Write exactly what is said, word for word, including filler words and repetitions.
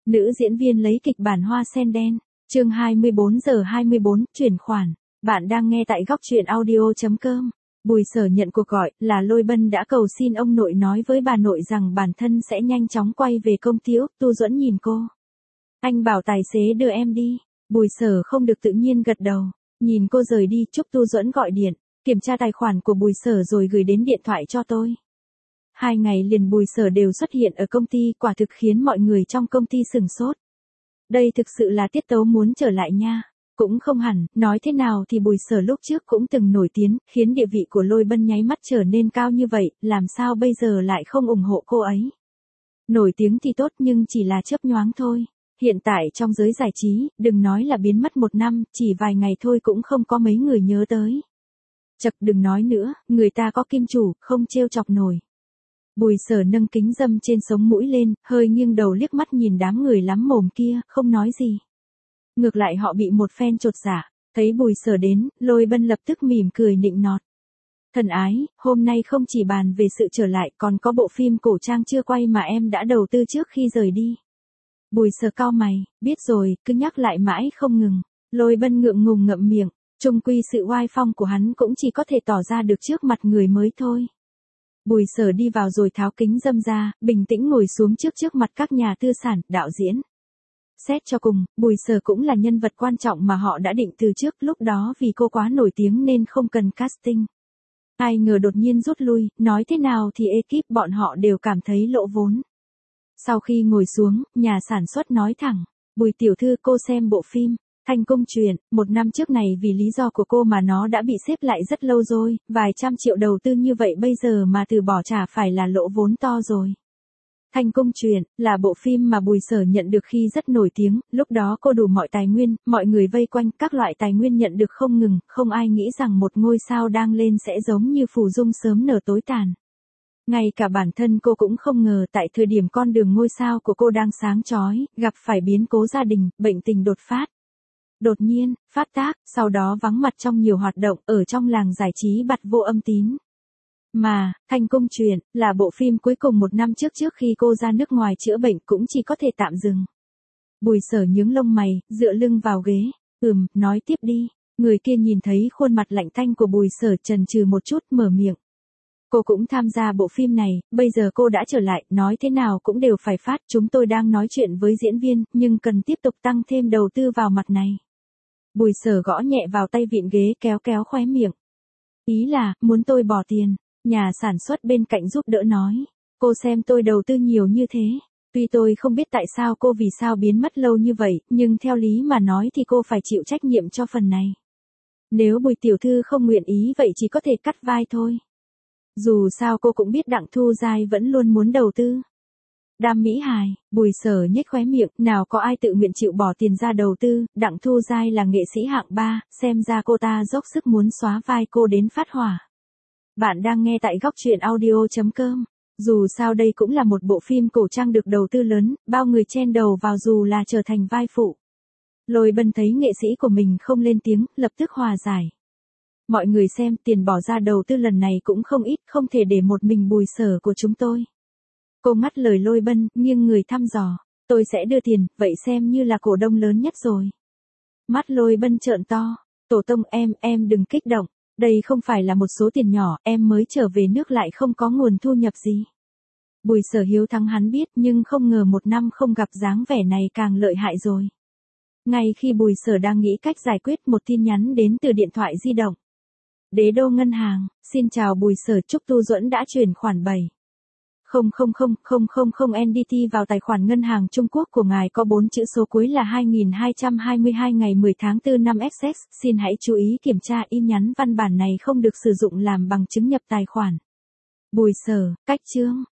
Nữ diễn viên lấy kịch bản Hoa sen đen. Chương hai mươi bốn giờ hai mươi bốn, chuyển khoản. Bạn đang nghe tại góc truyện audio chấm com. Bùi Sở nhận cuộc gọi, là Lôi Bân đã cầu xin ông nội nói với bà nội rằng bản thân sẽ nhanh chóng quay về công ty Úc. Tu Duẫn nhìn cô. Anh bảo tài xế đưa em đi. Bùi Sở không được tự nhiên gật đầu. Nhìn cô rời đi, Trúc Tu Duẫn gọi điện, kiểm tra tài khoản của Bùi Sở rồi gửi đến điện thoại cho tôi. Hai ngày liền Bùi Sở đều xuất hiện ở công ty, quả thực khiến mọi người trong công ty sửng sốt. Đây thực sự là tiết tấu muốn trở lại nha. Cũng không hẳn, nói thế nào thì Bùi Sở lúc trước cũng từng nổi tiếng, khiến địa vị của Lôi Bân nháy mắt trở nên cao như vậy, làm sao bây giờ lại không ủng hộ cô ấy. Nổi tiếng thì tốt nhưng chỉ là chớp nhoáng thôi. Hiện tại trong giới giải trí, đừng nói là biến mất một năm, chỉ vài ngày thôi cũng không có mấy người nhớ tới. Chật, đừng nói nữa, người ta có kim chủ, không trêu chọc nổi. Bùi Sở nâng kính râm trên sống mũi lên, hơi nghiêng đầu liếc mắt nhìn đám người lắm mồm kia, không nói gì. Ngược lại họ bị một phen chột dạ, thấy Bùi Sở đến, Lôi Bân lập tức mỉm cười nịnh nọt. Thân ái, hôm nay không chỉ bàn về sự trở lại còn có bộ phim cổ trang chưa quay mà em đã đầu tư trước khi rời đi. Bùi Sở cau mày, biết rồi, cứ nhắc lại mãi không ngừng. Lôi Bân ngượng ngùng ngậm miệng, chung quy sự oai phong của hắn cũng chỉ có thể tỏ ra được trước mặt người mới thôi. Bùi Sở đi vào rồi tháo kính râm ra, bình tĩnh ngồi xuống trước trước mặt các nhà tư sản, đạo diễn. Xét cho cùng, Bùi Sở cũng là nhân vật quan trọng mà họ đã định từ trước, lúc đó vì cô quá nổi tiếng nên không cần casting. Ai ngờ đột nhiên rút lui, nói thế nào thì ekip bọn họ đều cảm thấy lỗ vốn. Sau khi ngồi xuống, nhà sản xuất nói thẳng, Bùi tiểu thư cô xem bộ phim Thanh Cung Truyện, một năm trước này vì lý do của cô mà nó đã bị xếp lại rất lâu rồi, vài trăm triệu đầu tư như vậy bây giờ mà từ bỏ chả phải là lỗ vốn to rồi. Thanh Cung Truyện là bộ phim mà Bùi Sở nhận được khi rất nổi tiếng, lúc đó cô đủ mọi tài nguyên, mọi người vây quanh, các loại tài nguyên nhận được không ngừng, không ai nghĩ rằng một ngôi sao đang lên sẽ giống như phù dung sớm nở tối tàn. Ngay cả bản thân cô cũng không ngờ tại thời điểm con đường ngôi sao của cô đang sáng chói, gặp phải biến cố gia đình, bệnh tình đột phát. Đột nhiên, phát tác, sau đó vắng mặt trong nhiều hoạt động, ở trong làng giải trí bặt vô âm tín. Mà, Thanh Cung Truyện, là bộ phim cuối cùng một năm trước trước khi cô ra nước ngoài chữa bệnh cũng chỉ có thể tạm dừng. Bùi Sở nhướng lông mày, dựa lưng vào ghế, ừm, nói tiếp đi. Người kia nhìn thấy khuôn mặt lạnh tanh của Bùi Sở chần chừ một chút, mở miệng. Cô cũng tham gia bộ phim này, bây giờ cô đã trở lại, nói thế nào cũng đều phải phát, chúng tôi đang nói chuyện với diễn viên, nhưng cần tiếp tục tăng thêm đầu tư vào mặt này. Bùi Sở gõ nhẹ vào tay vịn ghế kéo kéo khóe miệng. Ý là, muốn tôi bỏ tiền, nhà sản xuất bên cạnh giúp đỡ nói. Cô xem tôi đầu tư nhiều như thế. Tuy tôi không biết tại sao cô vì sao biến mất lâu như vậy, nhưng theo lý mà nói thì cô phải chịu trách nhiệm cho phần này. Nếu Bùi tiểu thư không nguyện ý vậy chỉ có thể cắt vai thôi. Dù sao cô cũng biết Đặng Thu Giai vẫn luôn muốn đầu tư. Đam mỹ hài, Bùi Sở nhếch khóe miệng, nào có ai tự nguyện chịu bỏ tiền ra đầu tư, Đặng Thu Giai là nghệ sĩ hạng ba, xem ra cô ta dốc sức muốn xóa vai cô đến phát hỏa. Bạn đang nghe tại góc truyện audio chấm com. Dù sao đây cũng là một bộ phim cổ trang được đầu tư lớn, bao người chen đầu vào dù là trở thành vai phụ. Lôi Bân thấy nghệ sĩ của mình không lên tiếng, lập tức hòa giải. Mọi người xem, tiền bỏ ra đầu tư lần này cũng không ít, không thể để một mình Bùi Sở của chúng tôi. Cô ngắt lời Lôi Bân, nghiêng người thăm dò. Tôi sẽ đưa tiền, vậy xem như là cổ đông lớn nhất rồi. Mắt Lôi Bân trợn to. Tổ tông em, em đừng kích động. Đây không phải là một số tiền nhỏ, em mới trở về nước lại không có nguồn thu nhập gì. Bùi Sở hiếu thắng hắn biết, nhưng không ngờ một năm không gặp dáng vẻ này càng lợi hại rồi. Ngay khi Bùi Sở đang nghĩ cách giải quyết, một tin nhắn đến từ điện thoại di động. Đế đô ngân hàng, xin chào Bùi Sở, Trúc Tu Duẫn đã chuyển khoản bảy không không không không không không en đê tê vào tài khoản ngân hàng Trung Quốc của ngài có bốn chữ số cuối là hai nghìn hai trăm hai mươi hai ngày mười tháng tư năm ích ích, xin hãy chú ý kiểm tra in nhắn văn bản này không được sử dụng làm bằng chứng nhập tài khoản. Bùi Sở, cách chương.